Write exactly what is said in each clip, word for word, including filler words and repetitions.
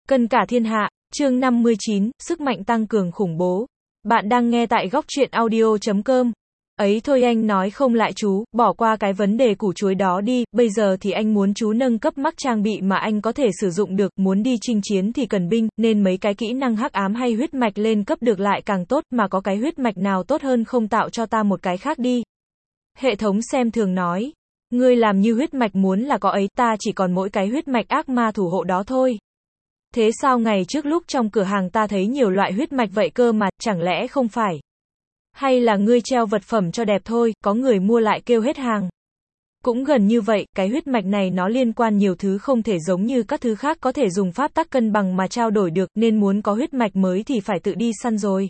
Cân cả thiên hạ, chương năm mươi chín, sức mạnh tăng cường khủng bố. Bạn đang nghe tại góc truyện audio chấm com. Ấy thôi anh nói không lại chú, bỏ qua cái vấn đề củ chuối đó đi, bây giờ thì anh muốn chú nâng cấp mắc trang bị mà anh có thể sử dụng được, muốn đi chinh chiến thì cần binh, nên mấy cái kỹ năng hắc ám hay huyết mạch lên cấp được lại càng tốt, mà có cái huyết mạch nào tốt hơn không tạo cho ta một cái khác đi. Hệ thống xem thường nói. Ngươi làm như huyết mạch muốn là có ấy, ta chỉ còn mỗi cái huyết mạch ác ma thủ hộ đó thôi. Thế sao ngày trước lúc trong cửa hàng ta thấy nhiều loại huyết mạch vậy cơ mà, chẳng lẽ không phải? Hay là ngươi treo vật phẩm cho đẹp thôi, có người mua lại kêu hết hàng? Cũng gần như vậy, cái huyết mạch này nó liên quan nhiều thứ không thể giống như các thứ khác có thể dùng pháp tắc cân bằng mà trao đổi được, nên muốn có huyết mạch mới thì phải tự đi săn rồi.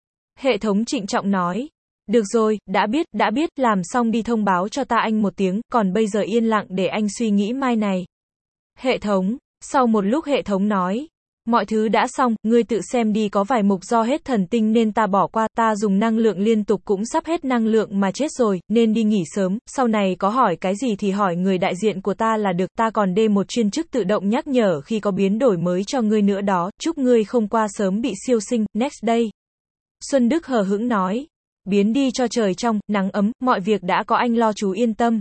Hệ thống trịnh trọng nói. Được rồi, đã biết, đã biết, làm xong đi thông báo cho ta anh một tiếng, còn bây giờ yên lặng để anh suy nghĩ mai này. Hệ thống. Sau một lúc hệ thống nói, mọi thứ đã xong, ngươi tự xem đi, có vài mục do hết thần tinh nên ta bỏ qua, ta dùng năng lượng liên tục cũng sắp hết năng lượng mà chết rồi, nên đi nghỉ sớm, sau này có hỏi cái gì thì hỏi người đại diện của ta là được, ta còn đê một chuyên chức tự động nhắc nhở khi có biến đổi mới cho ngươi nữa đó, chúc ngươi không qua sớm bị siêu sinh, next day. Xuân Đức hờ hững nói, biến đi cho trời trong, nắng ấm, mọi việc đã có anh lo chú yên tâm.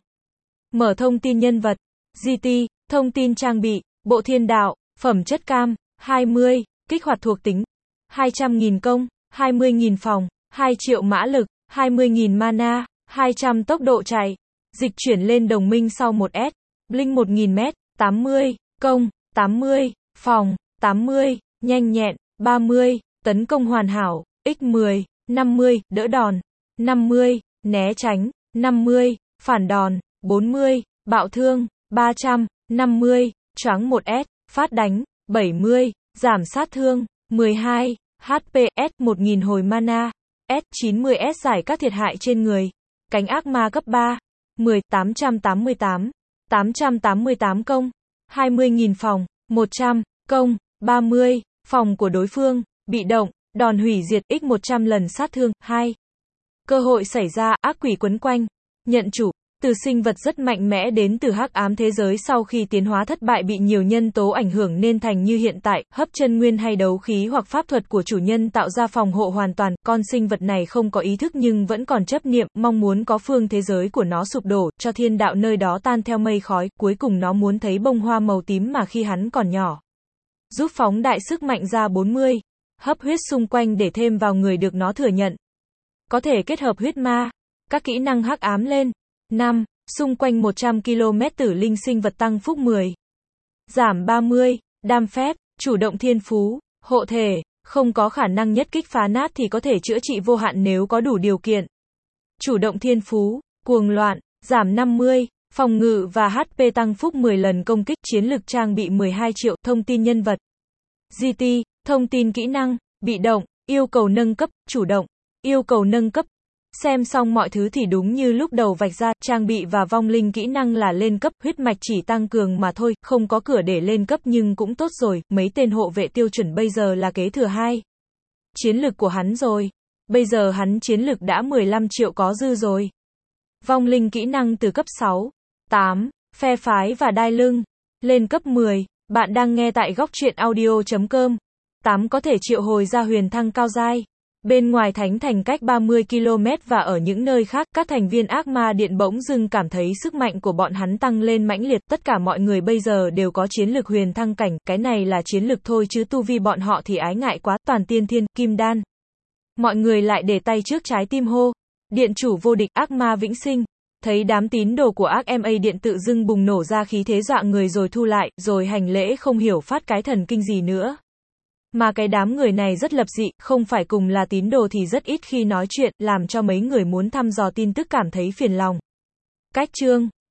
Mở thông tin nhân vật, giê tê, thông tin trang bị. Bộ thiên đạo, phẩm chất cam, hai mươi, kích hoạt thuộc tính, hai trăm nghìn công, hai mươi nghìn phòng, hai triệu mã lực, hai mươi nghìn mana, hai trăm tốc độ chạy, dịch chuyển lên đồng minh sau một S, blink một nghìn mét, tám mươi, công, tám mươi, phòng, tám mươi, nhanh nhẹn, ba mươi, tấn công hoàn hảo, nhân mười, năm mươi, đỡ đòn, năm mươi, né tránh, năm mươi, phản đòn, bốn mươi, bạo thương, ba trăm, năm mươi, choáng một S, phát đánh, bảy mươi, giảm sát thương, mười hai, hát pê, S, một nghìn hồi mana, S, chín mươi S giải các thiệt hại trên người, cánh ác ma cấp ba, mười, tám trăm tám mươi tám, tám trăm tám mươi tám công, hai mươi nghìn phòng, một trăm, công, ba mươi, phòng của đối phương, bị động, đòn hủy diệt, x một trăm lần sát thương, hai. Cơ hội xảy ra, ác quỷ quấn quanh, nhận chủ. Từ sinh vật rất mạnh mẽ đến từ hắc ám thế giới sau khi tiến hóa thất bại bị nhiều nhân tố ảnh hưởng nên thành như hiện tại, hấp chân nguyên hay đấu khí hoặc pháp thuật của chủ nhân tạo ra phòng hộ hoàn toàn, con sinh vật này không có ý thức nhưng vẫn còn chấp niệm, mong muốn có phương thế giới của nó sụp đổ, cho thiên đạo nơi đó tan theo mây khói, cuối cùng nó muốn thấy bông hoa màu tím mà khi hắn còn nhỏ. Giúp phóng đại sức mạnh ra bốn mươi, hấp huyết xung quanh để thêm vào người được nó thừa nhận. Có thể kết hợp huyết ma, các kỹ năng hắc ám lên. năm. Xung quanh một trăm ki lô mét tử linh sinh vật tăng phúc mười. Giảm ba mươi. Đam phép, chủ động thiên phú, hộ thể, không có khả năng nhất kích phá nát thì có thể chữa trị vô hạn nếu có đủ điều kiện. Chủ động thiên phú, cuồng loạn, giảm năm mươi. Phòng ngự và hát pê tăng phúc mười lần công kích, chiến lực trang bị mười hai triệu, thông tin nhân vật. giê tê, thông tin kỹ năng, bị động, yêu cầu nâng cấp, chủ động, yêu cầu nâng cấp. Xem xong mọi thứ thì đúng như lúc đầu vạch ra, trang bị và vong linh kỹ năng là lên cấp, huyết mạch chỉ tăng cường mà thôi, không có cửa để lên cấp nhưng cũng tốt rồi, mấy tên hộ vệ tiêu chuẩn bây giờ là kế thừa hai. Chiến lực của hắn rồi. Bây giờ hắn chiến lực đã mười lăm triệu có dư rồi. Vong linh kỹ năng từ cấp sáu, tám, phe phái và đai lưng, lên cấp mười, bạn đang nghe tại góc truyện audio chấm com. tám có thể triệu hồi ra huyền thăng cao giai. Bên ngoài thánh thành cách ba mươi ki lô mét và ở những nơi khác, các thành viên ác ma điện bỗng dưng cảm thấy sức mạnh của bọn hắn tăng lên mãnh liệt, tất cả mọi người bây giờ đều có chiến lực huyền thăng cảnh, cái này là chiến lực thôi chứ tu vi bọn họ thì ái ngại quá, toàn tiên thiên, kim đan. Mọi người lại để tay trước trái tim hô, điện chủ vô địch, ác ma vĩnh sinh. Thấy đám tín đồ của ác ma điện tự dưng bùng nổ ra khí thế dọa người rồi thu lại, rồi hành lễ không hiểu phát cái thần kinh gì nữa. Mà cái đám người này rất lập dị, không phải cùng là tín đồ thì rất ít khi nói chuyện, làm cho mấy người muốn thăm dò tin tức cảm thấy phiền lòng. Cách chương